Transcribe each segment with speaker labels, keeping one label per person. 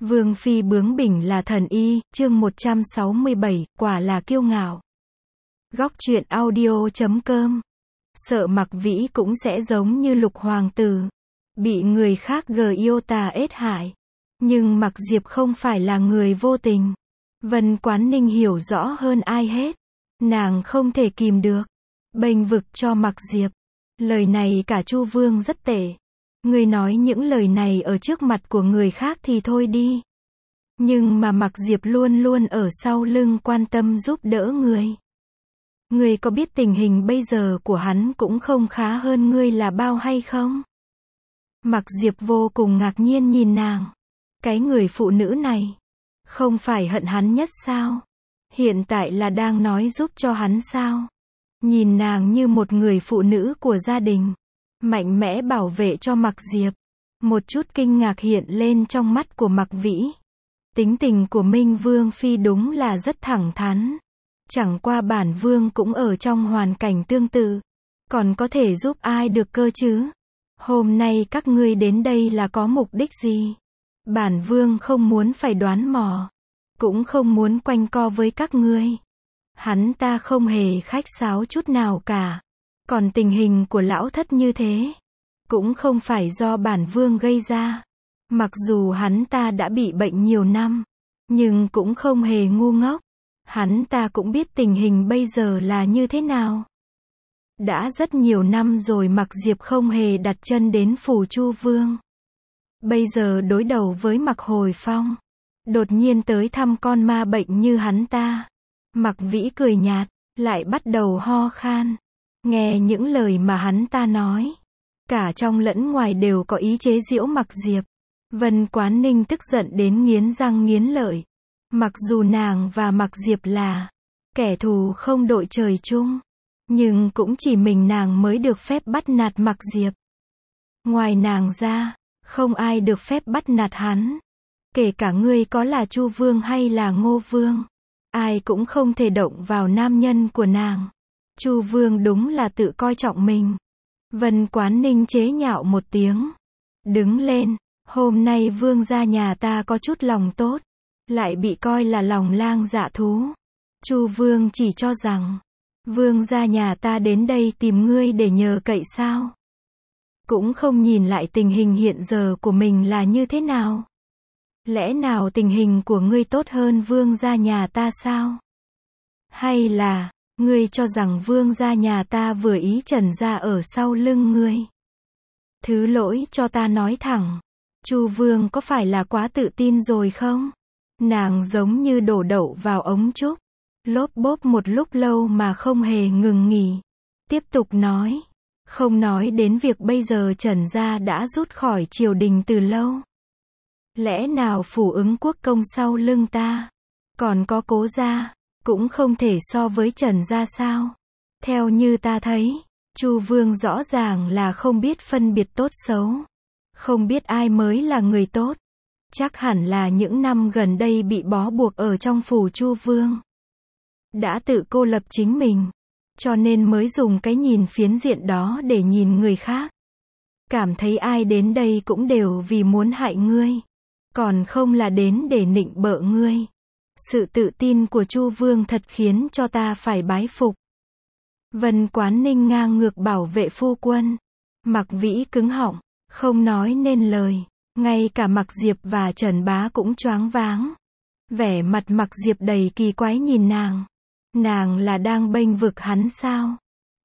Speaker 1: Vương phi bướng bỉnh là thần y, chương 167, quả là kiêu ngạo. Góc truyện audio.com. Sợ Mặc Vĩ cũng sẽ giống như Lục hoàng tử, bị người khác yêu tà ết hại. Nhưng Mặc Diệp không phải là người vô tình. Vân Quán Ninh hiểu rõ hơn ai hết. Nàng không thể kìm được, bênh vực cho Mặc Diệp. Lời này cả Chu Vương rất tệ. Ngươi nói những lời này ở trước mặt của người khác thì thôi đi. Nhưng mà Mặc Diệp luôn luôn ở sau lưng quan tâm giúp đỡ ngươi. Ngươi có biết tình hình bây giờ của hắn cũng không khá hơn ngươi là bao hay không? Mặc Diệp vô cùng ngạc nhiên nhìn nàng. Cái người phụ nữ này, không phải hận hắn nhất sao? Hiện tại là đang nói giúp cho hắn sao? Nhìn nàng như một người phụ nữ của gia đình, mạnh mẽ bảo vệ cho Mặc Diệp. Một chút kinh ngạc hiện lên trong mắt của Mặc Vĩ. Tính tình của Minh Vương phi đúng là rất thẳng thắn. Chẳng qua bản vương cũng ở trong hoàn cảnh tương tự, còn có thể giúp ai được cơ chứ? Hôm nay các ngươi đến đây là có mục đích gì? Bản vương không muốn phải đoán mò, cũng không muốn quanh co với các ngươi. Hắn ta không hề khách sáo chút nào cả. Còn tình hình của lão thất như thế, cũng không phải do bản vương gây ra. Mặc dù hắn ta đã bị bệnh nhiều năm, nhưng cũng không hề ngu ngốc. Hắn ta cũng biết tình hình bây giờ là như thế nào. Đã rất nhiều năm rồi Mặc Diệp không hề đặt chân đến phủ Chu Vương. Bây giờ đối đầu với Mặc Hồi Phong, đột nhiên tới thăm con ma bệnh như hắn ta. Mặc Vĩ cười nhạt, lại bắt đầu ho khan. Nghe những lời mà hắn ta nói, cả trong lẫn ngoài đều có ý chế giễu Mặc Diệp. Vân Quán Ninh tức giận đến nghiến răng nghiến lợi. Mặc dù nàng và Mặc Diệp là kẻ thù không đội trời chung, nhưng cũng chỉ mình nàng mới được phép bắt nạt Mặc Diệp. Ngoài nàng ra, không ai được phép bắt nạt hắn. Kể cả ngươi có là Chu Vương hay là Ngô Vương, ai cũng không thể động vào nam nhân của nàng. Chu Vương đúng là tự coi trọng mình. Vân Quán Ninh chế nhạo một tiếng, đứng lên. Hôm nay vương gia nhà ta có chút lòng tốt, lại bị coi là lòng lang dạ thú. Chu Vương chỉ cho rằng vương gia nhà ta đến đây tìm ngươi để nhờ cậy sao? Cũng không nhìn lại tình hình hiện giờ của mình là như thế nào? Lẽ nào tình hình của ngươi tốt hơn vương gia nhà ta sao? Hay là ngươi cho rằng vương gia nhà ta vừa ý Trần gia ở sau lưng ngươi? Thứ lỗi cho ta nói thẳng, Chu Vương có phải là quá tự tin rồi không? Nàng giống như đổ đậu vào ống trúc, lốp bốp một lúc lâu mà không hề ngừng nghỉ. Tiếp tục nói, không nói đến việc bây giờ Trần gia đã rút khỏi triều đình từ lâu. Lẽ nào phủ Ứng Quốc công sau lưng ta, còn có Cố gia, cũng không thể so với Trần gia sao? Theo như ta thấy, Chu Vương rõ ràng là không biết phân biệt tốt xấu. Không biết ai mới là người tốt. Chắc hẳn là những năm gần đây bị bó buộc ở trong phủ Chu Vương, đã tự cô lập chính mình, cho nên mới dùng cái nhìn phiến diện đó để nhìn người khác. Cảm thấy ai đến đây cũng đều vì muốn hại ngươi, còn không là đến để nịnh bợ ngươi. Sự tự tin của Chu Vương thật khiến cho ta phải bái phục. Vân Quán Ninh ngang ngược bảo vệ phu quân. Mặc Vĩ cứng họng, không nói nên lời. Ngay cả Mặc Diệp và Trần Bá cũng choáng váng. Vẻ mặt Mặc Diệp đầy kỳ quái nhìn nàng. Nàng là đang bênh vực hắn sao?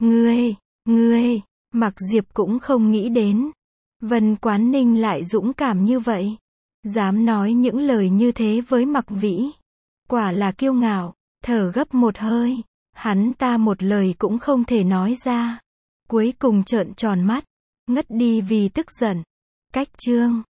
Speaker 1: Ngươi, Mặc Diệp cũng không nghĩ đến. Vân Quán Ninh lại dũng cảm như vậy. Dám nói những lời như thế với Mặc Vĩ. Quả là kiêu ngạo. Thở gấp một hơi, hắn ta một lời cũng không thể nói ra. Cuối cùng trợn tròn mắt, ngất đi vì tức giận. Cách chương